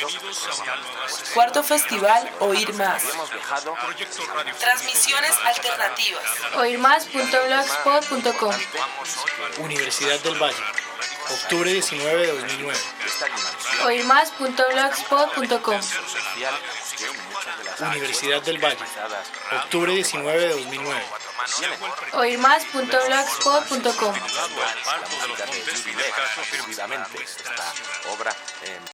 Cuarto Festival Oír Más. Transmisiones alternativas. Oírmás.blogspot.com. Universidad del Valle, octubre 19 de 2009. Oírmás.blogspot.com. Universidad del Valle, octubre 19 de 2009. Oírmás.blogspot.com. La música de Yuri Lev, esta obra